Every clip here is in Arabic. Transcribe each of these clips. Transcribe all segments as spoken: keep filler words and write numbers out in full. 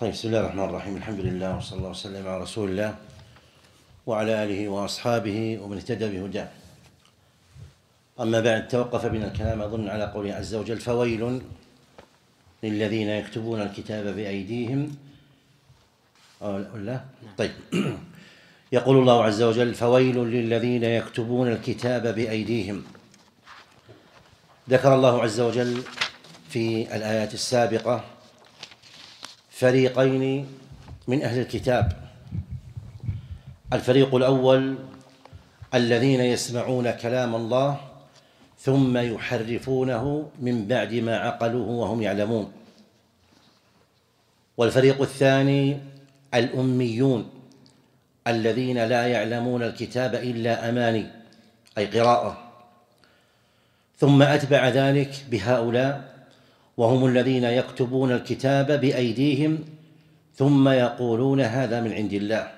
طيب، بسم الله الرحمن الرحيم. الحمد لله وصلى الله وسلم على رسول الله وعلى آله وأصحابه ومن اهتدى بهداه. أما بعد، توقف بنا الكلام أظن على قوله عز وجل: فويل للذين يكتبون الكتاب بأيديهم. أو لا؟ طيب. يقول الله عز وجل: فويل للذين يكتبون الكتاب بأيديهم. ذكر الله عز وجل في الآيات السابقة فريقين من أهل الكتاب. الفريق الأول الذين يسمعون كلام الله ثم يحرفونه من بعد ما عقلوه وهم يعلمون. والفريق الثاني الأميون الذين لا يعلمون الكتاب إلا أماني، أي قراءة. ثم أتبع ذلك بهؤلاء، وهم الذين يكتبون الكتاب بأيديهم ثم يقولون هذا من عند الله.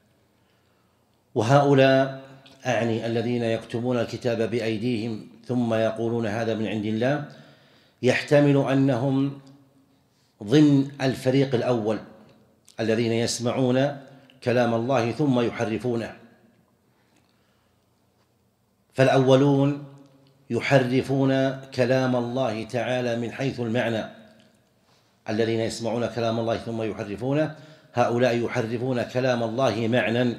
وهؤلاء أعني الذين يكتبون الكتاب بأيديهم ثم يقولون هذا من عند الله، يحتمل أنهم ضمن الفريق الأول الذين يسمعون كلام الله ثم يحرفونه. فالأولون يحرفون كلام الله تعالى من حيث المعنى، الذين يسمعون كلام الله ثم يحرفونه، هؤلاء يحرفون كلام الله معنى.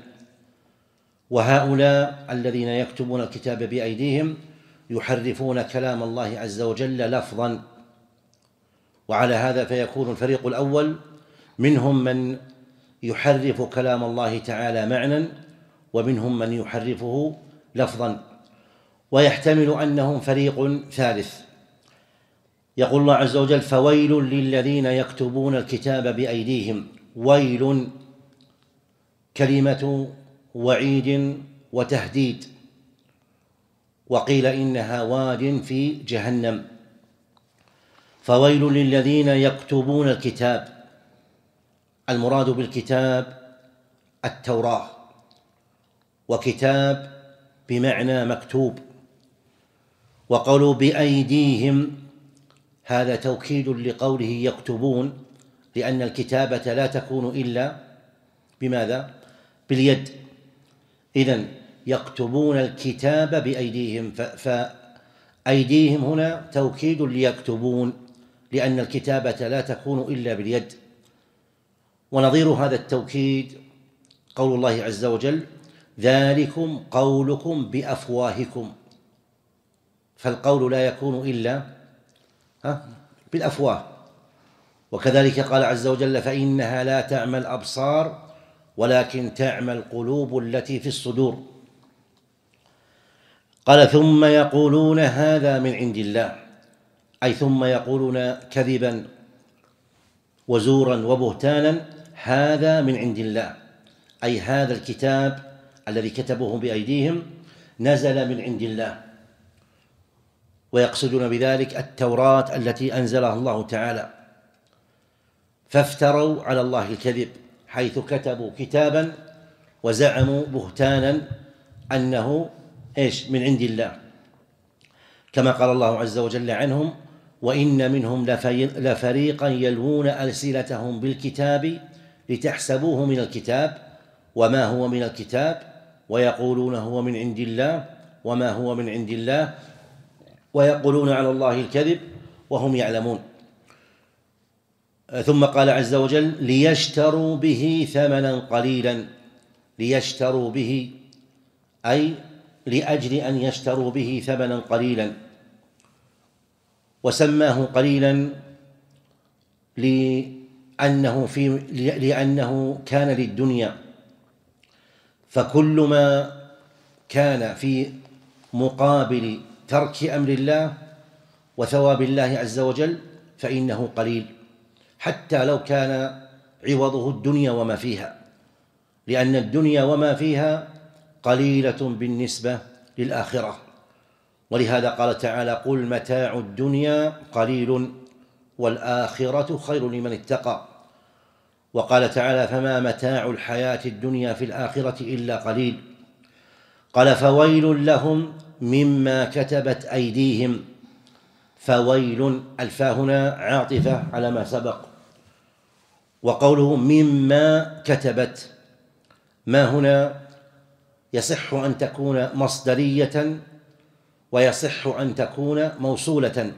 وهؤلاء الذين يكتبون الكتاب بأيديهم يحرفون كلام الله عز وجل لفظا. وعلى هذا فيكون الفريق الأول منهم من يحرف كلام الله تعالى معنى، ومنهم من يحرفه لفظا. ويحتمل أنهم فريق ثالث. يقول الله عز وجل: فويل للذين يكتبون الكتاب بأيديهم. ويل كلمة وعيد وتهديد، وقيل إنها واد في جهنم. فويل للذين يكتبون الكتاب، المراد بالكتاب التوراة، وكتاب بمعنى مكتوب. وقولوا بأيديهم هذا توكيد لقوله يكتبون، لأن الكتابة لا تكون إلا بماذا؟ باليد. إذن يكتبون الكتاب بأيديهم، فأيديهم هنا توكيد ليكتبون، لأن الكتابة لا تكون إلا باليد. ونظير هذا التوكيد قول الله عز وجل: ذلكم قولكم بأفواهكم. فالقول لا يكون إلا بالأفواه. وكذلك قال عز وجل: فإنها لا تعمى الأبصار ولكن تعمى القلوب التي في الصدور. قال: ثم يقولون هذا من عند الله، أي ثم يقولون كذبا وزورا وبهتانا هذا من عند الله، أي هذا الكتاب الذي كتبوه بأيديهم نزل من عند الله. ويقصدون بذلك التوراة التي أنزلها الله تعالى. فافتروا على الله الكذب حيث كتبوا كتابا وزعموا بهتانا أنه إيش؟ من عند الله، كما قال الله عز وجل عنهم: وإن منهم لفريقا يلوون ألسنتهم بالكتاب لتحسبوه من الكتاب وما هو من الكتاب ويقولون هو من عند الله وما هو من عند الله ويقولون على الله الكذب وهم يعلمون. ثم قال عز وجل: ليشتروا به ثمنا قليلا. ليشتروا به أي لأجل أن يشتروا به ثمنا قليلا. وسماه قليلا لأنه, في لأنه كان للدنيا. فكل ما كان في مقابل ترك أمر الله وثواب الله عز وجل فإنه قليل، حتى لو كان عوضه الدنيا وما فيها، لأن الدنيا وما فيها قليلة بالنسبة للآخرة. ولهذا قال تعالى: قل متاع الدنيا قليل والآخرة خير لمن اتقى. وقال تعالى: فما متاع الحياة الدنيا في الآخرة إلا قليل. قال: فويل لهم مما كتبت أيديهم. فويل، الفاء هنا عاطفة على ما سبق، وقوله مما كتبت، ما هنا يصح أن تكون مصدرية ويصح أن تكون موصولة.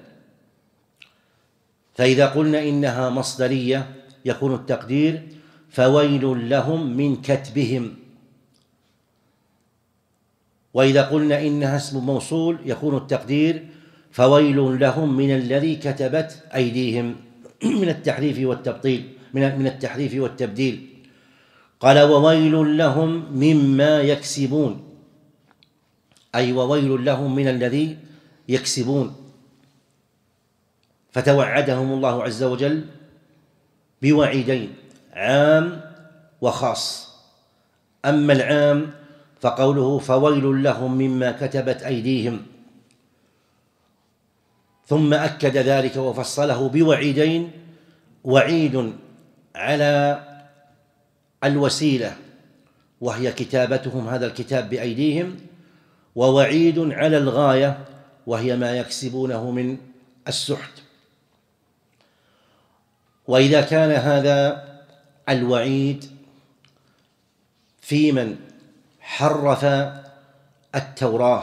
فإذا قلنا إنها مصدرية يكون التقدير فويل لهم من كتبهم، وإذا قلنا إنها اسم موصول يكون التقدير فويل لهم من الذي كتبت أيديهم من التحريف والتبطيل من التحريف والتبديل. قال وويل لهم مما يكسبون، أي وويل لهم من الذي يكسبون، فتوعدهم الله عز وجل بوعيدين عام وخاص. أما العام فقوله فويل لهم مما كتبت أيديهم، ثم أكد ذلك وفصله بوعيدين، وعيد على الوسيلة وهي كتابتهم هذا الكتاب بأيديهم، ووعيد على الغاية وهي ما يكسبونه من السحت. وإذا كان هذا الوعيد في من حرف التوراة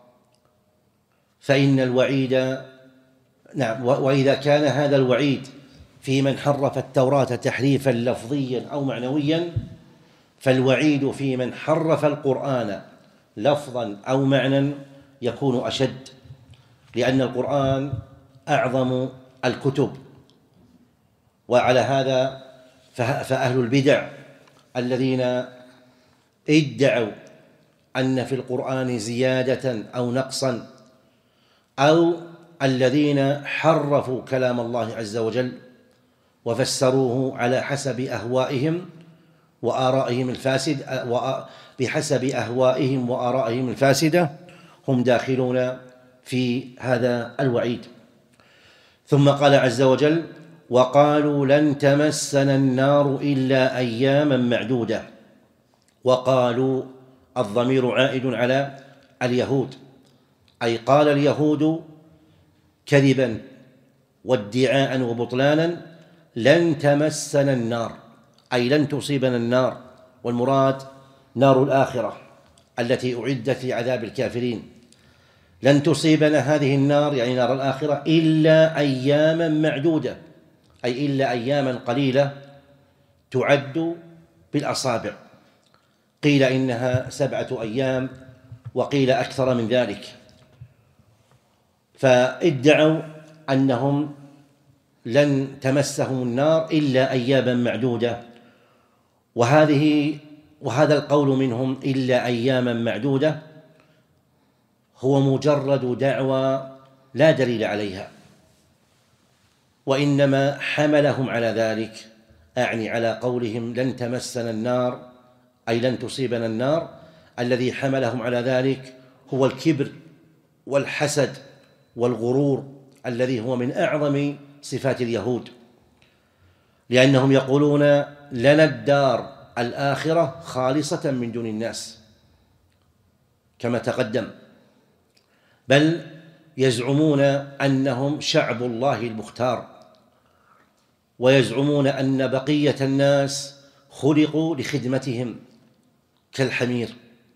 فإن الوعيد نعم وإذا كان هذا الوعيد في من حرف التوراة تحريفا لفظيا أو معنويا، فالوعيد في من حرف القرآن لفظا أو معنى يكون أشد، لأن القرآن أعظم الكتب. وعلى هذا فأهل البدع الذين ادعوا أن في القرآن زيادة أو نقصا، أو الذين حرفوا كلام الله عز وجل وفسروه على حسب أهوائهم وآرائهم الفاسدة بحسب أهوائهم وآرائهم الفاسدة، هم داخلون في هذا الوعيد. ثم قال عز وجل وقالوا لن تمسنا النار إلا أياما معدودة. وقالوا الضمير عائد على اليهود، أي قال اليهود كذبا وادعاء وبطلانا لن تمسنا النار، أي لن تصيبنا النار، والمراد نار الآخرة التي أعدت لعذاب الكافرين. لن تصيبنا هذه النار يعني نار الآخرة إلا أياما معدودة، أي إلا أياما قليلة تعد بالأصابع، قيل إنها سبعة أيام وقيل أكثر من ذلك. فادعوا أنهم لن تمسهم النار إلا أياما معدودة، وهذه وهذا القول منهم إلا أياما معدودة هو مجرد دعوى لا دليل عليها، وإنما حملهم على ذلك، أعني على قولهم لن تمسنا النار أي لن تصيبنا النار، الذي حملهم على ذلك هو الكبر والحسد والغرور الذي هو من أعظم صفات اليهود، لأنهم يقولون لنا الدار الآخرة خالصة من دون الناس كما تقدم، بل يزعمون أنهم شعب الله المختار، ويزعمون أن بقية الناس خلقوا لخدمتهم كالحمير.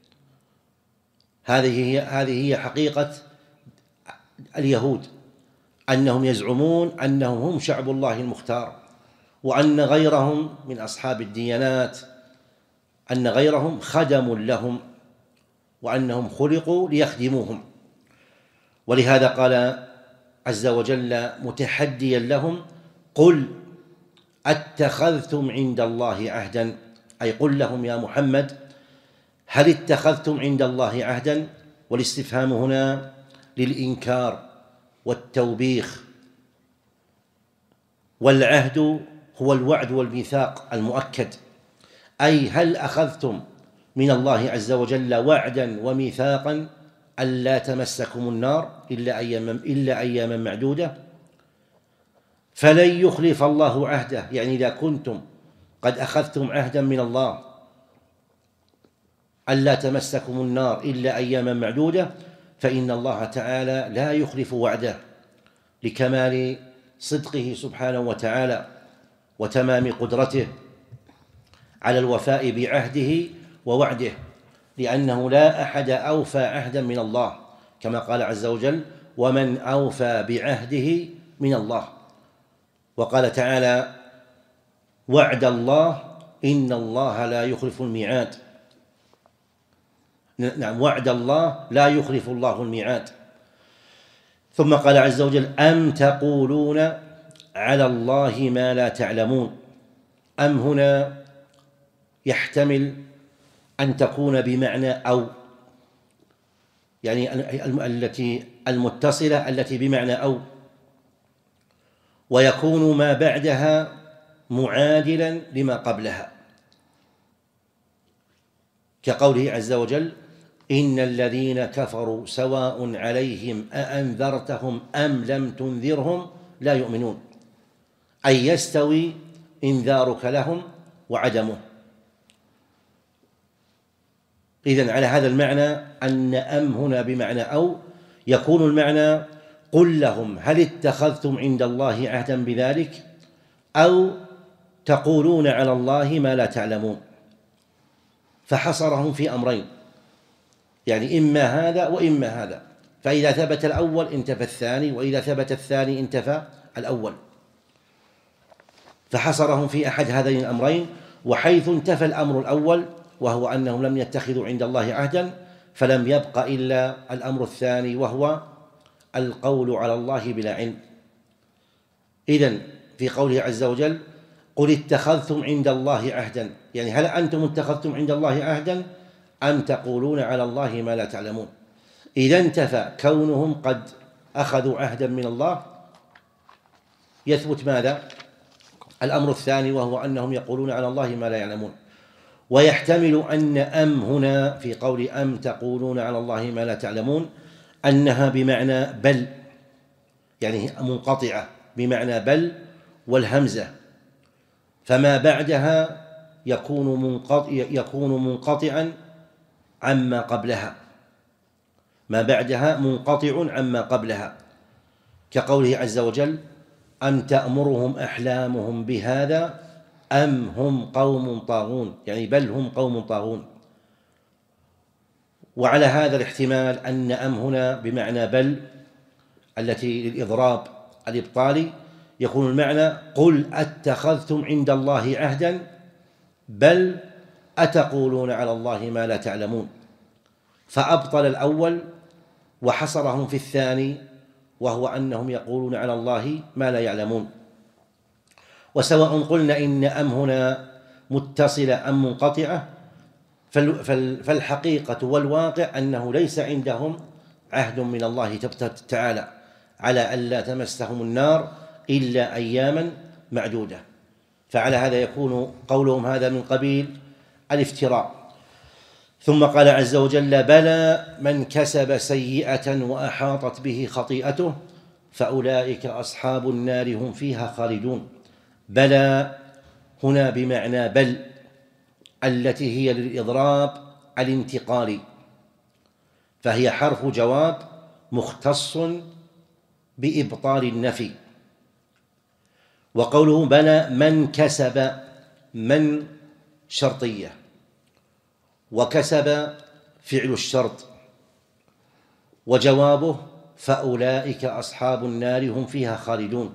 هذه هي هذه هي حقيقة اليهود، أنهم يزعمون أنهم هم شعب الله المختار، وأن غيرهم من أصحاب الديانات أن غيرهم خدم لهم، وأنهم خلقوا ليخدموهم. ولهذا قال عز وجل متحديا لهم قل اتخذتم عند الله عهدا، أي قل لهم يا محمد هل اتخذتم عند الله عهدا؟ والاستفهام هنا للإنكار والتوبيخ، والعهد هو الوعد والميثاق المؤكد، أي هل أخذتم من الله عز وجل وعدا وميثاقا ألا تمسكم النار إلا أياما إلا أياما معدودة؟ فلن يخلف الله عهده، يعني إذا كنتم قد أخذتم عهدا من الله ألا تمسكم النار إلا أياما معدودة، فإن الله تعالى لا يخلف وعده لكمال صدقه سبحانه وتعالى. وتمام قدرته على الوفاء بعهده ووعده، لأنه لا أحد أوفى عهدا من الله، كما قال عز وجل: ومن أوفى بعهده من الله. وقال تعالى: وعد الله إن الله لا يخلف الميعاد. نعم، وعد الله لا يخلف الله الميعاد. ثم قال عز وجل: أم تقولون على الله ما لا تعلمون. أم هنا يحتمل أن تكون بمعنى أو، يعني التي المتصلة التي بمعنى أو، ويكون ما بعدها معادلا لما قبلها، كقوله عز وجل: إن الذين كفروا سواء عليهم أأنذرتهم أم لم تنذرهم لا يؤمنون، أي يستوي إنذارك لهم وعدمه. إذن على هذا المعنى أن أم هنا بمعنى أو، يكون المعنى: قل لهم هل اتخذتم عند الله عهدا بذلك، أو تقولون على الله ما لا تعلمون. فحصرهم في أمرين، يعني إما هذا وإما هذا، فإذا ثبت الأول انتفى الثاني، وإذا ثبت الثاني انتفى الأول، فحصرهم في أحد هذين الأمرين. وحيث انتفى الأمر الأول وهو أنهم لم يتخذوا عند الله عهدا، فلم يبق إلا الأمر الثاني وهو القول على الله بلا علم. إذن في قوله عز وجل: قل اتخذتم عند الله عهدا، يعني هل أنتم اتخذتم عند الله عهدا أم تقولون على الله ما لا تعلمون؟ إذا انتفى كونهم قد أخذوا عهدا من الله، يثبت ماذا؟ الأمر الثاني وهو أنهم يقولون على الله ما لا يعلمون. ويحتمل أن أم هنا في قول أم تقولون على الله ما لا تعلمون أنها بمعنى بل، يعني منقطعة بمعنى بل والهمزة، فما بعدها يكون منقطع يكون منقطعا عما قبلها، ما بعدها منقطع عما قبلها، كقوله عز وجل: أم تأمرهم أحلامهم بهذا أم هم قوم طاغون، يعني بل هم قوم طاغون. وعلى هذا الاحتمال أن أم هنا بمعنى بل التي للإضراب الإبطالي، يكون المعنى: قل أتخذتم عند الله عهدا بل أتقولون على الله ما لا تعلمون. فأبطل الأول وحصرهم في الثاني وهو أنهم يقولون على الله ما لا يعلمون. وسواء قلنا إن أم هنا متصلة أم منقطعة، فالحقيقة والواقع أنه ليس عندهم عهد من الله تعالى على ألا تمسهم النار إلا أياما معدودة. فعلى هذا يكون قولهم هذا من قبيل الافتراء. ثم قال عز وجل: بلى من كسب سيئة وأحاطت به خطيئته فأولئك أصحاب النار هم فيها خالدون. بلى هنا بمعنى بل التي هي للإضراب الانتقالي، فهي حرف جواب مختص بإبطال النفي. وقوله بلى من كسب، من شرطية، وكسب فعل الشرط، وجوابه فأولئك أصحاب النار هم فيها خالدون.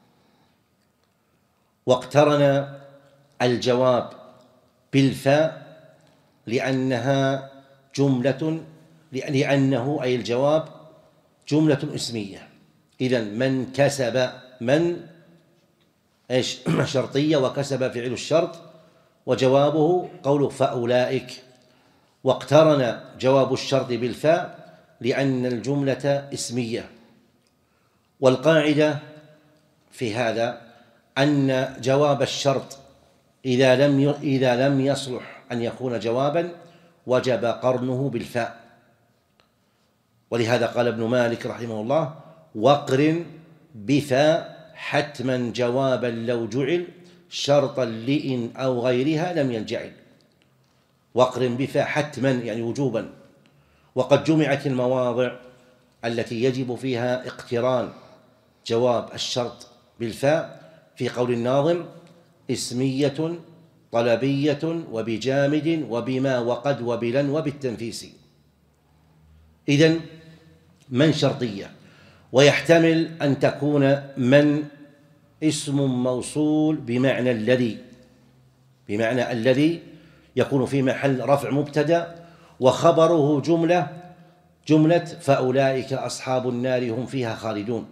واقترن الجواب بالفاء لأنها جملة لأنه أي الجواب جملة اسمية. إذن من كسب، من إيش شرطية، وكسب فعل الشرط، وجوابه قوله فأولئك. واقترن جواب الشرط بالفاء لأن الجملة اسمية. والقاعدة في هذا أن جواب الشرط إذا لم إذا لم يصلح أن يكون جوابا وجب قرنه بالفاء. ولهذا قال ابن مالك رحمه الله: واقرن بفاء حتما جوابا لو جعل شرطا لإن أو غيرها لم ينجعل. واقرن بفاء حتما يعني وجوبا. وقد جمعت المواضع التي يجب فيها اقتران جواب الشرط بالفاء في قول الناظم: اسمية طلبية وبجامد وبما وقد وبلن وبالتنفيس. إذن من شرطية، ويحتمل أن تكون من اسم موصول بمعنى الذي، بمعنى الذي يكون في محل رفع مبتدأ وخبره جملة جملة فأولئك أصحاب النار هم فيها خالدون،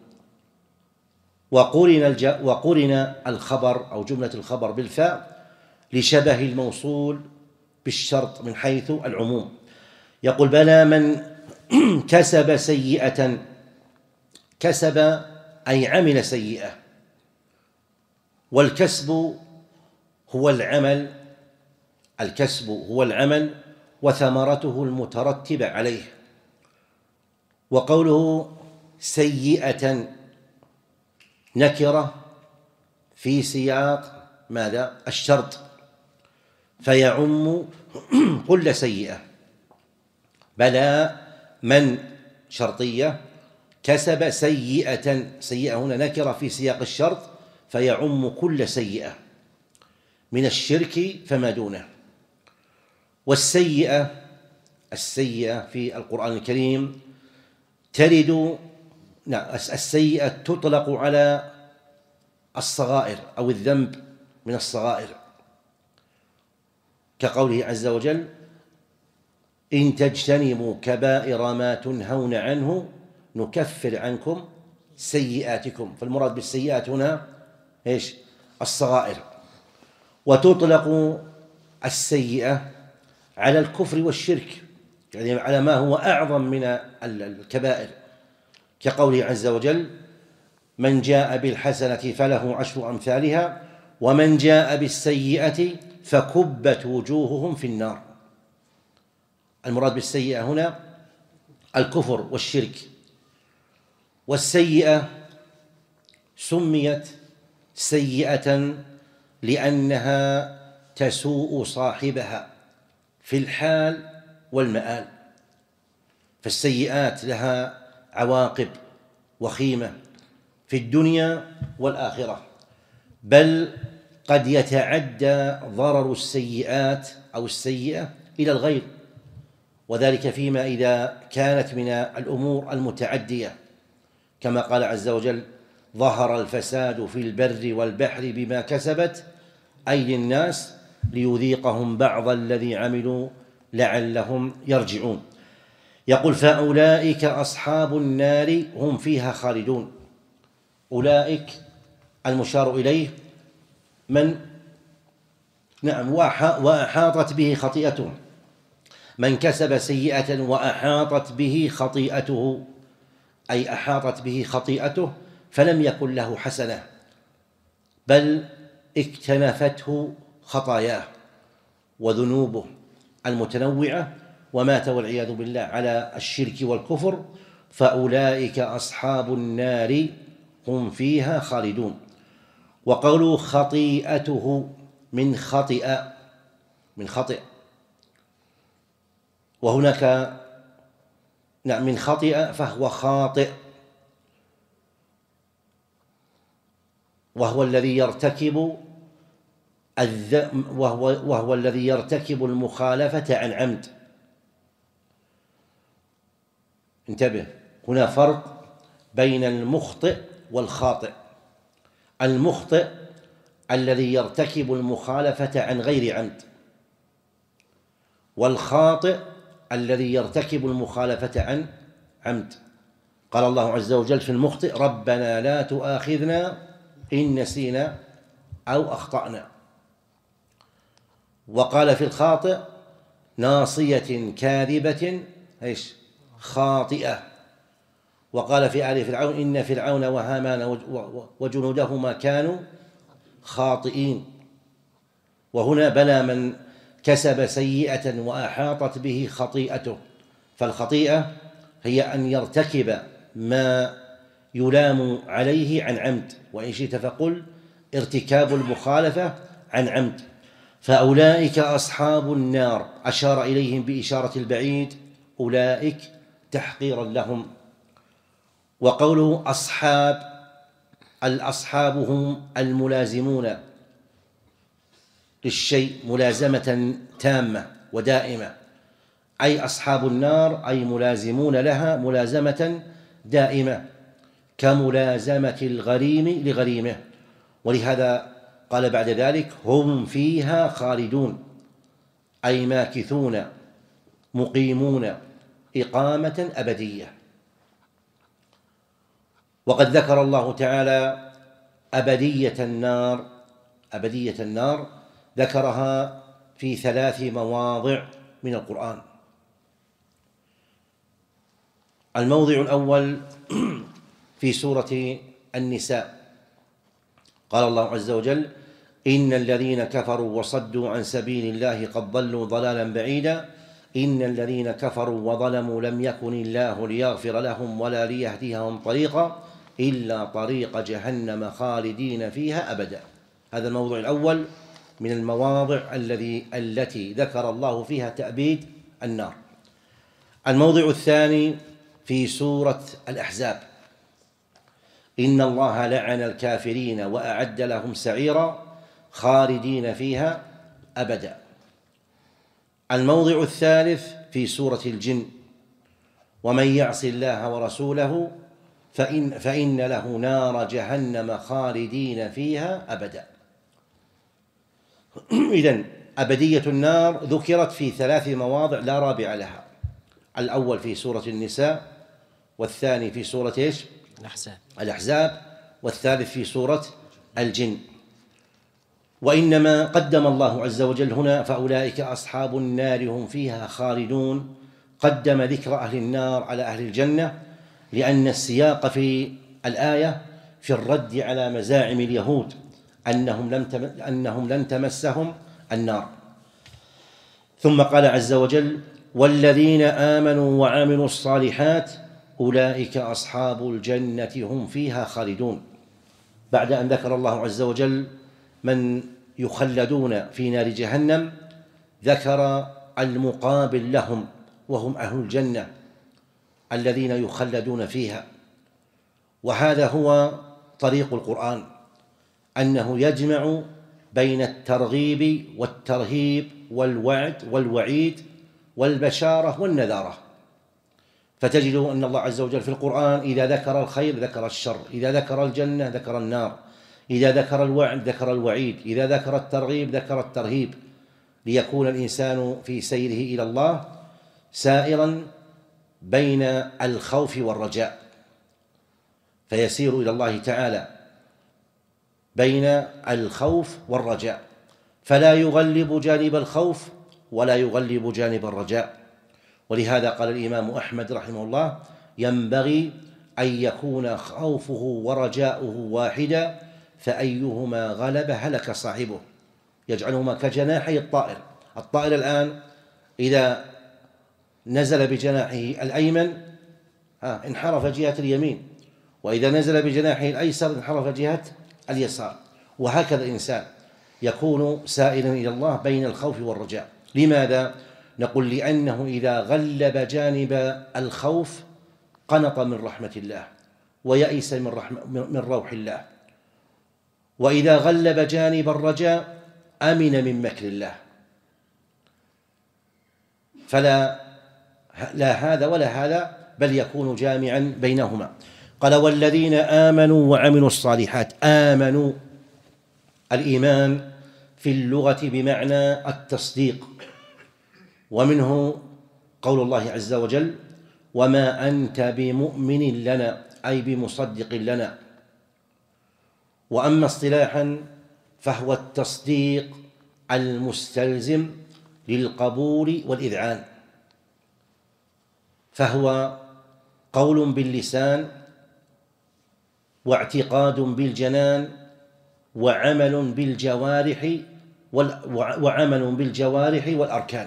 وقرن, الج... وقرن الخبر أو جملة الخبر بالفاء لشبه الموصول بالشرط من حيث العموم. يقول بلى من كسب سيئة، كسب أي عمل سيئة، والكسب هو العمل، الكسب هو العمل وثمرته المترتبة عليه. وقوله سيئة نكرة في سياق ماذا؟ الشرط، فيعم كل سيئة. بلى من شرطية كسب سيئة، سيئة هنا نكرة في سياق الشرط فيعم كل سيئة من الشرك فما دونه. والسيئة، السيئة في القرآن الكريم ترد، نعم السيئة تطلق على الصغائر أو الذنب من الصغائر، كقوله عز وجل إن تجتنبوا كبائر ما تنهون عنه نكفر عنكم سيئاتكم. فالمراد بالسيئات هنا إيش؟ الصغائر. وتطلق السيئة على الكفر والشرك، يعني على ما هو أعظم من الكبائر، كقوله عز وجل من جاء بالحسنة فله عشر أمثالها ومن جاء بالسيئة فكبت وجوههم في النار. المراد بالسيئة هنا الكفر والشرك. والسيئة سميت سيئة لأنها تسوء صاحبها في الحال والمآل، فالسيئات لها عواقب وخيمة في الدنيا والآخرة، بل قد يتعدى ضرر السيئات أو السيئة إلى الغير، وذلك فيما إذا كانت من الأمور المتعدية، كما قال عز وجل ظهر الفساد في البر والبحر بما كسبت أيدي الناس ليذيقهم بعض الذي عملوا لعلهم يرجعون. يقول فأولئك أصحاب النار هم فيها خالدون. أولئك المشار إليه من نعم وأحاطت به خطيئته، من كسب سيئة وأحاطت به خطيئته، أي أحاطت به خطيئته فلم يكن له حسنة بل اكتنفته خطاياه وذنوبه المتنوعة ومات والعياذ بالله على الشرك والكفر، فأولئك أصحاب النار هم فيها خالدون. وقولوا خطيئته من خطئ، من خطئ، وهناك نعم من خطئ فهو خاطئ، وهو الذي يرتكب الذ... وهو... وهو الذي يرتكب المخالفة عن عمد. انتبه، هنا فرق بين المخطئ والخاطئ. المخطئ الذي يرتكب المخالفة عن غير عمد، والخاطئ الذي يرتكب المخالفة عن عمد. قال الله عز وجل في المخطئ ربنا لا تؤاخذنا إن نسينا أو أخطأنا. وقال في الخاطئ ناصية كاذبة إيش خاطئة. وقال في آل فرعون إن فرعون وهامان وجنودهما كانوا خاطئين. وهنا بلى من كسب سيئة وأحاطت به خطيئته، فالخطيئة هي أن يرتكب ما يلام عليه عن عمد، وإن شئت فقل ارتكاب المخالفة عن عمد. فأولئك أصحاب النار أشار إليهم بإشارة البعيد، أولئك تحقيرا لهم. وقوله أصحاب، الأصحاب هم الملازمون للشيء ملازمة تامة ودائمة، أي أصحاب النار أي ملازمون لها ملازمة دائمة كملازمة الغريم لغريمه. ولهذا قال بعد ذلك هم فيها خالدون، أي ماكثون مقيمون إقامة أبدية. وقد ذكر الله تعالى أبدية النار أبدية النار ذكرها في ثلاث مواضع من القرآن. الموضع الأول في سورة النساء، قال الله عز وجل إن الذين كفروا وصدوا عن سبيل الله قد ضلوا ضلالا بعيدا إن الذين كفروا وظلموا لم يكن الله ليغفر لهم ولا ليهديهم طريقا إلا طريق جهنم خالدين فيها أبدا. هذا الموضوع الأول من المواضع الذي التي ذكر الله فيها تأبيد النار. الموضع الثاني في سورة الأحزاب إن الله لعن الكافرين وأعد لهم سعيرا خالدين فيها أبدا. الموضع الثالث في سورة الجن ومن يعص الله ورسوله فإن, فإن له نار جهنم خالدين فيها أبدا. إذن أبدية النار ذكرت في ثلاث مواضع لا رابع لها، الأول في سورة النساء، والثاني في سورة إيش؟ الأحزاب الأحزاب، والثالث في سورة الجن. وإنما قدم الله عز وجل هنا فأولئك أصحاب النار هم فيها خالدون، قدم ذكر أهل النار على أهل الجنة، لأن السياق في الآية في الرد على مزاعم اليهود أنهم لم أنهم لن تمسهم النار. ثم قال عز وجل والذين آمنوا وعملوا الصالحات أولئك أصحاب الجنة هم فيها خالدون، بعد أن ذكر الله عز وجل من يخلدون في نار جهنم ذكر المقابل لهم وهم أهل الجنة الذين يخلدون فيها. وهذا هو طريق القرآن، أنه يجمع بين الترغيب والترهيب والوعد والوعيد والبشارة والنذارة. فتجد أن الله عز وجل في القرآن إذا ذكر الخير ذكر الشر، إذا ذكر الجنة ذكر النار، إذا ذكر الوعد ذكر الوعيد، إذا ذكر الترغيب ذكر الترهيب، ليكون الإنسان في سيره إلى الله سائرا بين الخوف والرجاء، فيسير إلى الله تعالى بين الخوف والرجاء، فلا يغلب جانب الخوف ولا يغلب جانب الرجاء. ولهذا قال الإمام أحمد رحمه الله ينبغي أن يكون خوفه ورجاؤه واحدا، فأيهما غلب هلك صاحبه، يجعلهما كجناحي الطائر. الطائر الآن إذا نزل بجناحه الأيمن انحرف جهة اليمين، وإذا نزل بجناحه الأيسر انحرف جهة اليسار. وهكذا الإنسان يكون سائلا إلى الله بين الخوف والرجاء. لماذا؟ نقول لأنه إذا غلب جانب الخوف قنط من رحمة الله ويئس من, رحمة من روح الله، وإذا غلب جانب الرجاء أمن من مكر الله. فلا لا هذا ولا هذا، بل يكون جامعا بينهما. قال والذين آمنوا وعملوا الصالحات. آمنوا، الإيمان في اللغة بمعنى التصديق، ومنه قول الله عز وجل وما أنت بمؤمن لنا أي بمصدق لنا. وأما اصطلاحا فهو التصديق المستلزم للقبول والإذعان، فهو قول باللسان واعتقاد بالجنان وعمل بالجوارح وعمل بالجوارح والأركان.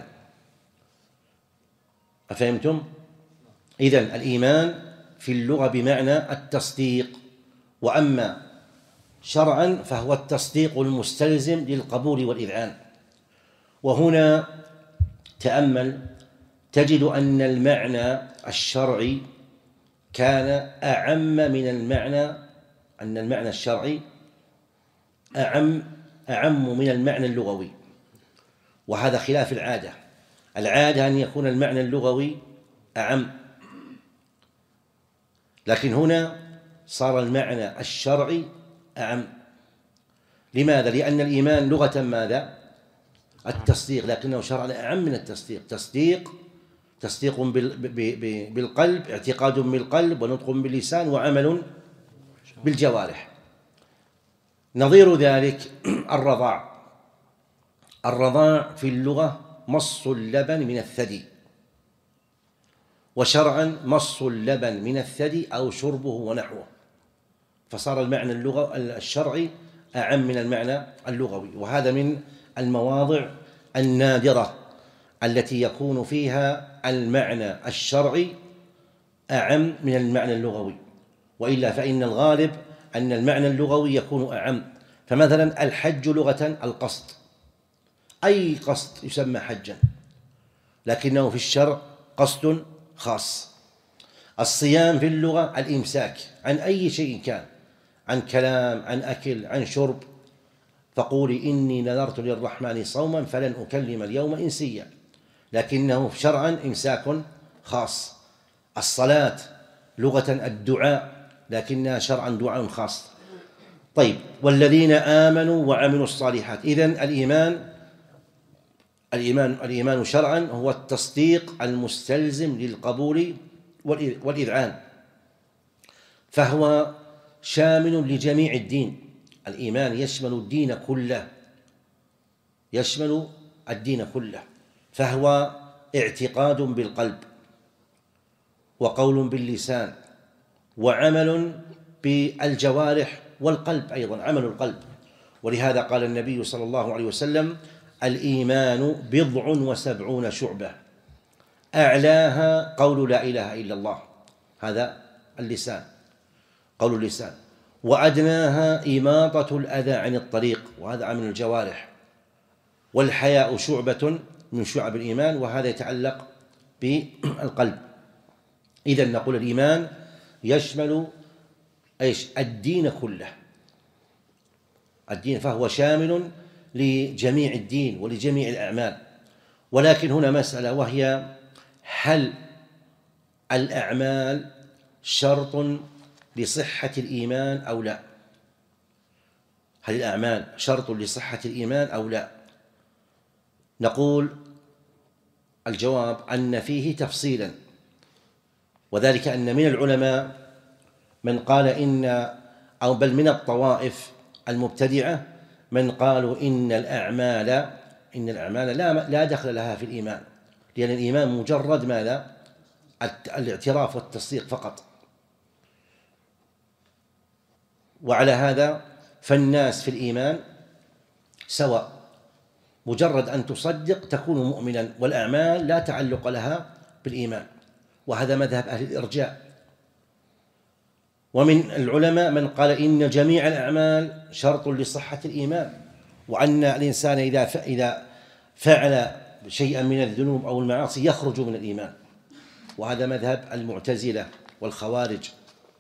أفهمتم؟ إذن الإيمان في اللغة بمعنى التصديق، وأما شرعا فهو التصديق المستلزم للقبول والإذعان. وهنا تأمل تجد أن المعنى الشرعي كان أعم من المعنى أن المعنى الشرعي أعم أعم من المعنى اللغوي. وهذا خلاف العادة. العادة أن يكون المعنى اللغوي أعم، لكن هنا صار المعنى الشرعي أعم. لماذا؟ لأن الإيمان لغة ماذا؟ التصديق، لكنه شرعا أعم من التصديق. تصديق تصديق بالقلب، اعتقاد بالقلب، ونطق باللسان، وعمل بالجوارح. نظير ذلك الرضاع. الرضاع في اللغة مص اللبن من الثدي، وشرعا مص اللبن من الثدي أو شربه ونحوه، فصار المعنى اللغة الشرعي أعم من المعنى اللغوي. وهذا من المواضع النادرة التي يكون فيها المعنى الشرعي أعم من المعنى اللغوي، وإلا فإن الغالب أن المعنى اللغوي يكون أعم. فمثلا الحج لغة القصد، أي قصد يسمى حجا، لكنه في الشرع قصد خاص. الصيام في اللغة الإمساك عن أي شيء كان، عن كلام، عن أكل، عن شرب. فقولي إني نذرت للرحمن صوما فلن أكلم اليوم إنسيا، لكنه شرعا إمساك خاص. الصلاة لغة الدعاء، لكنها شرعا دعاء خاص. طيب، والذين آمنوا وعملوا الصالحات. إذن الإيمان الإيمان الإيمان شرعا هو التصديق المستلزم للقبول والإذعان، فهو شامل لجميع الدين. الإيمان يشمل الدين كله، يشمل الدين كله، فهو اعتقاد بالقلب، وقول باللسان، وعمل بالجوارح، والقلب أيضا عمل القلب. ولهذا قال النبي صلى الله عليه وسلم: الإيمان بضع وسبعون شعبة، أعلاها قول لا إله إلا الله، هذا اللسان، قول اللسان، وأدناها إماطة الأذى عن الطريق، وهذا عمل الجوارح، والحياء شعبة من شعب الإيمان، وهذا يتعلق بالقلب. إذن نقول الإيمان يشمل إيش؟ الدين كله، الدين، فهو شامل لجميع الدين ولجميع الأعمال. ولكن هنا مسألة، وهي: هل الأعمال شرط لصحة الإيمان أو لا؟ هل الأعمال شرط لصحة الإيمان أو لا؟ نقول الجواب أن فيه تفصيلا، وذلك أن من العلماء من قال إن، أو بل من الطوائف المبتدعة من قالوا إن الأعمال إن الأعمال لا لا دخل لها في الإيمان، لأن الإيمان مجرد ماذا؟ الاعتراف والتصديق فقط. وعلى هذا فالناس في الإيمان سواء، مجرد أن تصدق تكون مؤمنا، والأعمال لا تعلق لها بالإيمان، وهذا مذهب أهل الإرجاء. ومن العلماء من قال إن جميع الأعمال شرط لصحة الإيمان، وأن الإنسان إذا إذا فعل شيئا من الذنوب أو المعاصي يخرج من الإيمان، وهذا مذهب المعتزلة والخوارج.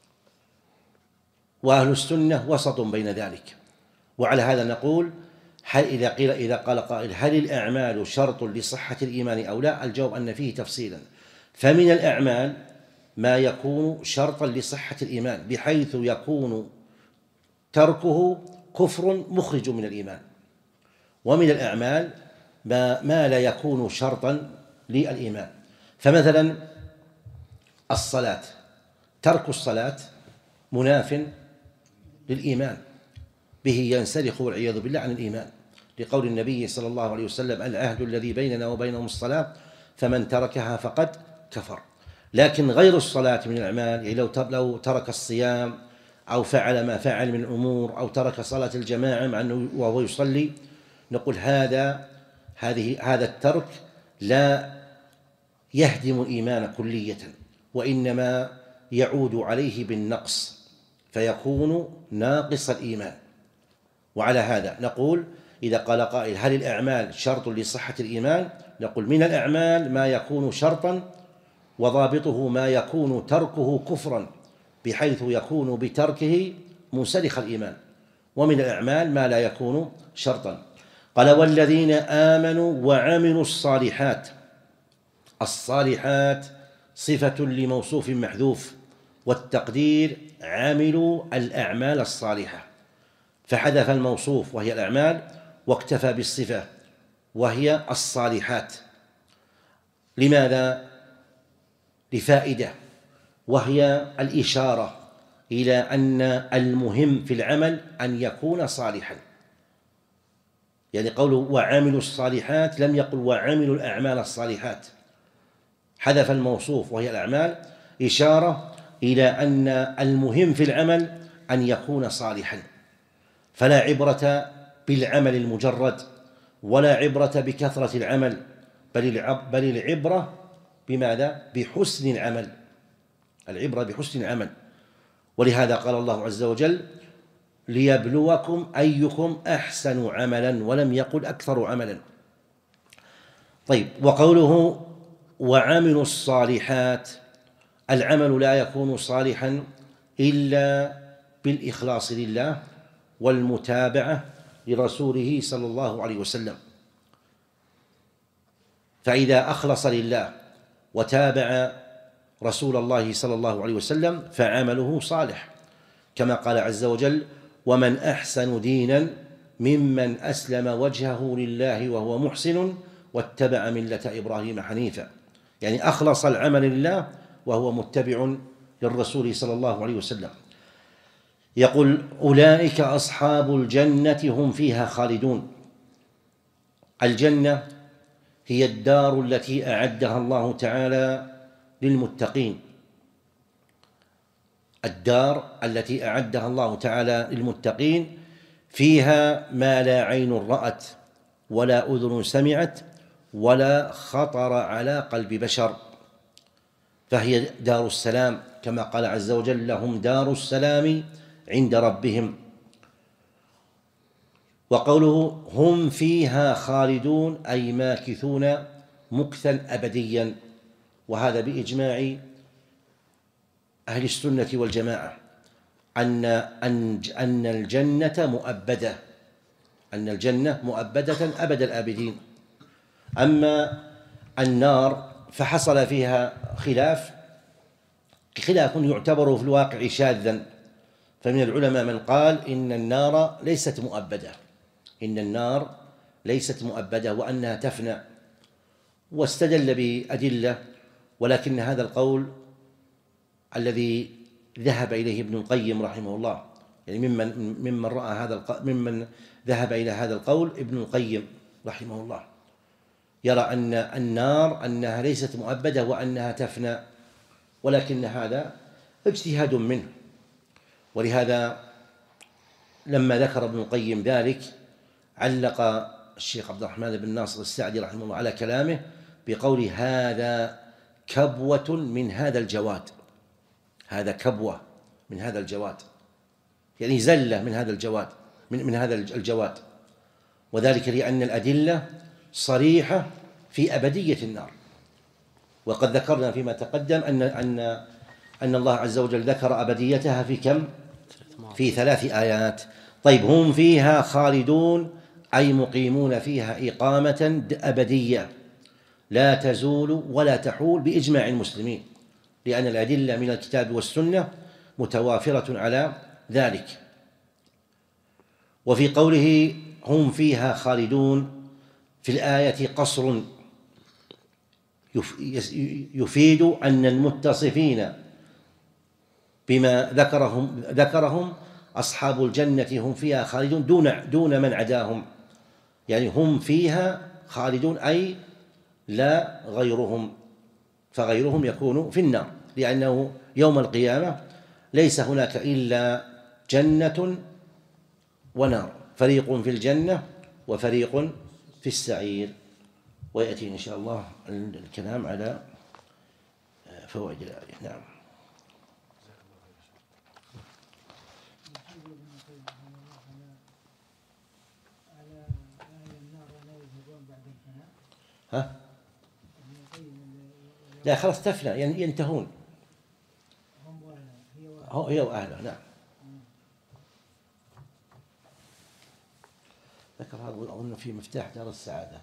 وأهل السنة وسط بين ذلك. وعلى هذا نقول: هل إذا قيل إذا قال قائل هل الأعمال شرط لصحة الإيمان أو لا؟ الجواب أن فيه تفصيلا. فمن الأعمال ما يكون شرطا لصحة الإيمان، بحيث يكون تركه كفر مخرج من الإيمان. ومن الأعمال ما, ما لا يكون شرطا للإيمان. فمثلا الصلاة، ترك الصلاة مناف للإيمان، به ينسلخ والعياذ بالله عن الإيمان، لقول النبي صلى الله عليه وسلم: العهد الذي بيننا وبينهم الصلاة فمن تركها فقد كفر. لكن غير الصلاة من الأعمال، يعني لو ترك الصيام أو فعل ما فعل من الأمور أو ترك صلاة الجماعة مع أنه وهو يصلي، نقول هذا هذه هذا الترك لا يهدم الإيمان كلية، وإنما يعود عليه بالنقص، فيكون ناقص الإيمان. وعلى هذا نقول إذا قال قائل هل الأعمال شرط لصحة الإيمان؟ نقول من الأعمال ما يكون شرطا، وضابطه ما يكون تركه كفرا بحيث يكون بتركه منسلخ الإيمان، ومن الأعمال ما لا يكون شرطا. قال والذين آمنوا وعملوا الصالحات. الصالحات صفة لموصوف محذوف، والتقدير عملوا الأعمال الصالحة، فحذف الموصوف وهي الأعمال واكتفى بالصفة وهي الصالحات. لماذا؟ لفائدة، وهي الإشارة إلى أن المهم في العمل أن يكون صالحا. يعني قوله وعملوا الصالحات لم يقل وعملوا الأعمال الصالحات، حذف الموصوف وهي الأعمال إشارة إلى أن المهم في العمل أن يكون صالحا، فلا عبرة بالعمل المجرد ولا عبرة بكثرة العمل، بل العبرة بماذا؟ بحسن العمل، العبرة بحسن العمل. ولهذا قال الله عز وجل ليبلوكم أيكم أحسن عملا، ولم يقل أكثر عملا. طيب، وقوله وعملوا الصالحات، العمل لا يكون صالحا إلا بالإخلاص لله والمتابعة لرسوله صلى الله عليه وسلم. فإذا أخلص لله وتابع رسول الله صلى الله عليه وسلم فعمله صالح، كما قال عز وجل ومن أحسن دينا ممن أسلم وجهه لله وهو محسن واتبع ملة إبراهيم حنيفا. يعني أخلص العمل لله وهو متبع للرسول صلى الله عليه وسلم. يقول أولئك أصحاب الجنة هم فيها خالدون. الجنة هي الدار التي أعدها الله تعالى للمتقين، الدار التي أعدها الله تعالى للمتقين فيها ما لا عين رأت ولا أذن سمعت ولا خطر على قلب بشر، فهي دار السلام، كما قال عز وجل لهم دار السلام عند ربهم. وقوله هم فيها خالدون أي ماكثون مكثا أبديا، وهذا بإجماع أهل السنة والجماعة أن أن الجنة مؤبدة، أن الجنة مؤبدة أبد الآبدين. أما النار فحصل فيها خلاف خلاف يعتبر في الواقع شاذا، فمن العلماء من قال إن النار ليست مؤبدة، إن النار ليست مؤبدة وأنها تفنى، واستدل بأدلة، ولكن هذا القول الذي ذهب إليه ابن القيم رحمه الله، يعني ممن ممن رأى هذا ممن ذهب إلى هذا القول ابن القيم رحمه الله، يرى أن النار أنها ليست مؤبدة وأنها تفنى، ولكن هذا اجتهاد منه. ولهذا لما ذكر ابن القيم ذلك علق الشيخ عبد الرحمن بن ناصر السعدي رحمه الله على كلامه بقول هذا كبوة من هذا الجواد، هذا كبوة من هذا الجواد، يعني زلة من هذا الجواد من, من هذا الجواد، وذلك لأن الأدلة صريحة في أبدية النار. وقد ذكرنا فيما تقدم أن أن أن الله عز وجل ذكر أبديتها في كم؟ في ثلاث آيات. طيب، هم فيها خالدون أي مقيمون فيها إقامة أبدية لا تزول ولا تحول بإجماع المسلمين، لأن الأدلة من الكتاب والسنة متوافرة على ذلك. وفي قوله هم فيها خالدون في الآية قصر يفيد أن المتصفين بما ذكرهم ذكرهم أصحاب الجنة هم فيها خالدون دون دون من عداهم، يعني هم فيها خالدون أي لا غيرهم، فغيرهم يكون في النار، لأنه يوم القيامة ليس هناك إلا جنة ونار، فريق في الجنة وفريق في السعير. ويأتي إن شاء الله الكلام على فوائد الآية. نعم. ها؟ لا خلاص تفنى، ينتهون هي وأهلها. نعم. ذكر أظن في مفتاح دار السعادة.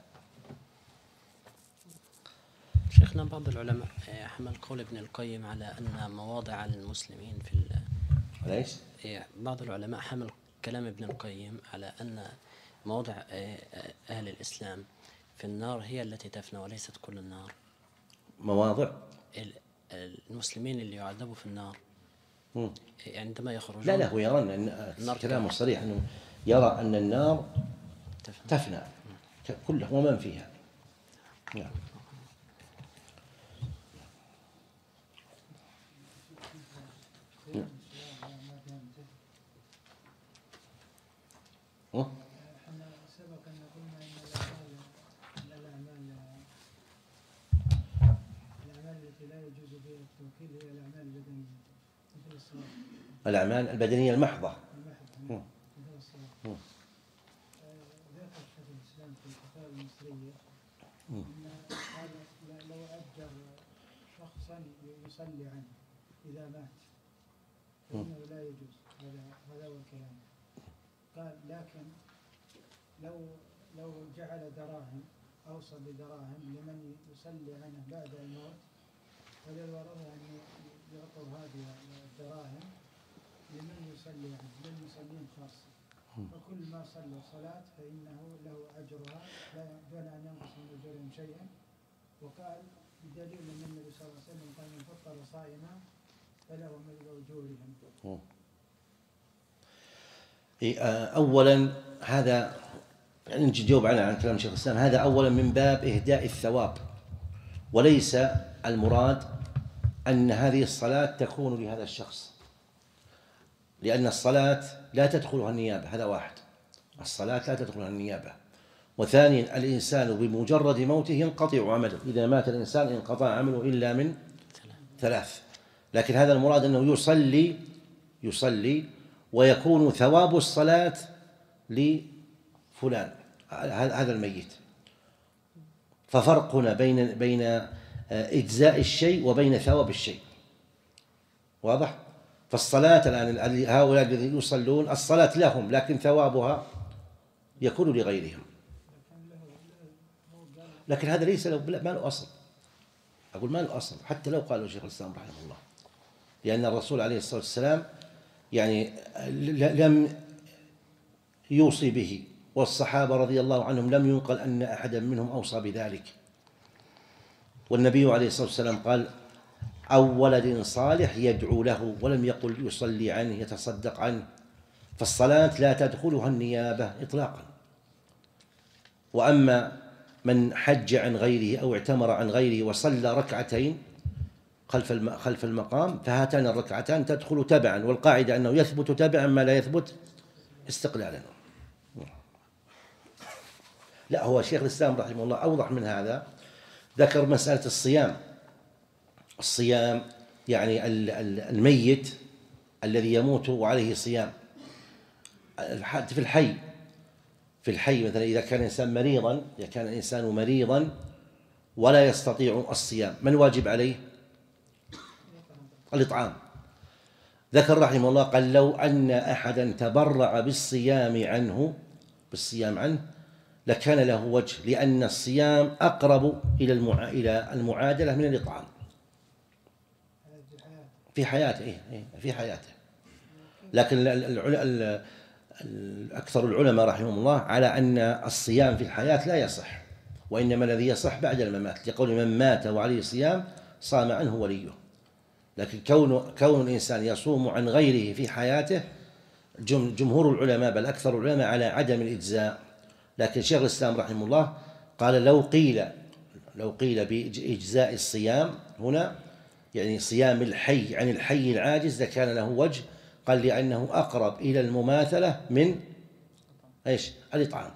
شيخنا، بعض العلماء حمل قول ابن القيم على أن مواضع المسلمين في ليش؟ بعض العلماء حمل كلام ابن القيم على أن مواضع أهل الإسلام في النار هي التي تفنى وليست كل النار. مواضع المسلمين اللي يعذبوا في النار مم. عندما يخرجون. لا لا هو يرى أن كلامه صريح أنه يرى أن النار تفنى, تفنى. كلها ومن فيها. نعم. احنا سبق ان قلنا ان الاعمال الاعمال التي لا يجوز فيها التوكيل هي الاعمال البدنيه مثل الصلاه. الاعمال البدنيه المحضه. المحضه مثل الصلاه. ذكر شيخ الاسلام في الفتاوى المصريه ان قال لو اجر شخصا يصلي عنه اذا مات فانه لا يجوز. هذا هذا هو الكلام. قال لكن لو لو جعل دراهم أوصى بدراهم لمن يصلي عنه بعد الموت فللورثة أن يعطوا هذه الدراهم لمن يصلي عنه للمصلين خاصة. فكل ما صلى صلاة فإنه له أجرها لا دون أن ينقص من أجورهم شيئا. وقال بدليل أن النبي صلى الله عليه وسلم قال من فطر صائما فله مثل أجورهم. أولا هذا يعني نجاوب على عن كلام شيخ الإسلام. هذا أولا من باب إهداء الثواب، وليس المراد أن هذه الصلاة تكون لهذا الشخص، لأن الصلاة لا تدخلها النيابة. هذا واحد، الصلاة لا تدخلها النيابة. وثانيا الإنسان بمجرد موته ينقطع عمله. إذا مات الإنسان انقطع عمله إلا من ثلاث. لكن هذا المراد أنه يصلي يصلي ويكون ثواب الصلاة لفلان هذا الميت. ففرقنا بين بين إجزاء الشيء وبين ثواب الشيء. واضح؟ فالصلاة الآن هؤلاء الذين يصلون الصلاة لهم، لكن ثوابها يكون لغيرهم. لكن هذا ليس له ما له أصل. أقول ما له أصل حتى لو قاله شيخ الإسلام رحمه الله، لأن الرسول عليه الصلاة والسلام يعني لم يوصي به، والصحابة رضي الله عنهم لم ينقل أن أحدا منهم أوصى بذلك. والنبي عليه الصلاة والسلام قال أو ولد صالح يدعو له، ولم يقل يصلي عنه يتصدق عنه. فالصلاة لا تدخلها النيابة إطلاقا. وأما من حج عن غيره أو اعتمر عن غيره وصلى ركعتين خلف خلف المقام فهاتان الركعتان تدخل تبعا، والقاعدة أنه يثبت تبعا ما لا يثبت استقلالا. لا هو شيخ الإسلام رحمه الله أوضح من هذا، ذكر مسألة الصيام. الصيام يعني الميت الذي يموت وعليه صيام في الحي في الحي مثلا إذا كان الإنسان مريضا إذا كان الإنسان مريضا ولا يستطيع الصيام، من واجب عليه؟ الإطعام. ذكر رحمه الله قال لو أن أحدا تبرع بالصيام عنه بالصيام عنه لكان له وجه، لأن الصيام أقرب إلى إلى المعادلة من الإطعام في حياته في حياته. لكن أكثر العلماء رحمهم الله على أن الصيام في الحياة لا يصح، وإنما الذي يصح بعد الممات، لقول من مات وعليه صيام صام عنه وليه. لكن كون كون الإنسان يصوم عن غيره في حياته جمهور العلماء بل أكثر العلماء على عدم الإجزاء. لكن شيخ الإسلام رحمه الله قال لو قيل لو قيل بإجزاء الصيام هنا يعني صيام الحي عن الحي العاجز لكان له وجه. قال لأنه أقرب إلى المماثلة من إيش؟ الإطعام.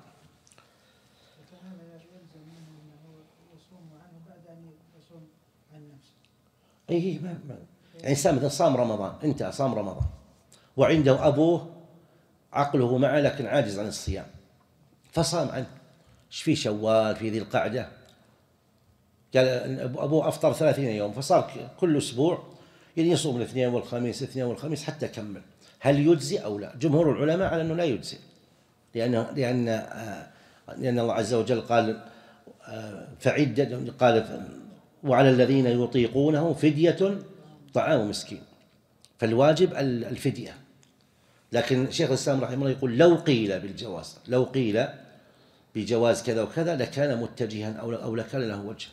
إيه ما ما يعني إنسان مثلا صام رمضان انتهى صام رمضان وعنده أبوه عقله معه لكن عاجز عن الصيام فصام عنه، إيش في شوال في ذي القعدة قال أبوه أفطر ثلاثين يوم فصار كل أسبوع يعني يصوم الاثنين والخميس الاثنين والخميس حتى كمل. هل يجزي أو لا؟ جمهور العلماء على أنه لا يجزي، لأن لأن لأن الله عز وجل قال فعدة، قال وعلى الذين يطيقونه فدية طعام مسكين، فالواجب الفدية. لكن شيخ الإسلام رحمه الله يقول لو قيل بالجواز، لو قيل بجواز كذا وكذا لكان متجها أو أو لكان له وجه.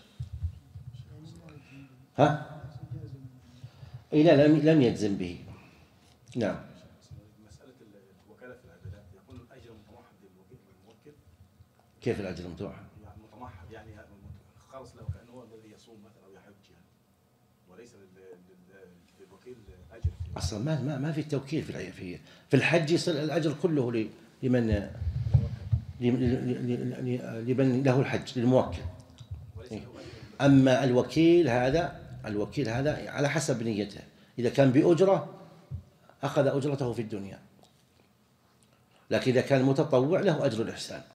ها؟ إيه لا، لم لم يجزم به. نعم. مسألة الوكالة في العبادات يكون الأجر متوحد للموكل. كيف الأجر متوحد؟ يعني متوحد يعني خالص له كأنه هو الذي يصوم مثلا أو يحج يعني، وليس للوكيل أجر. أصلا ما ما ما في توكيل في في في الحج، يصير الأجر كله لمن لمن له الحج، للموكل. أما الوكيل هذا الوكيل هذا على حسب نيته، إذا كان بأجرة أخذ أجرته في الدنيا، لكن إذا كان متطوع له أجر الإحسان.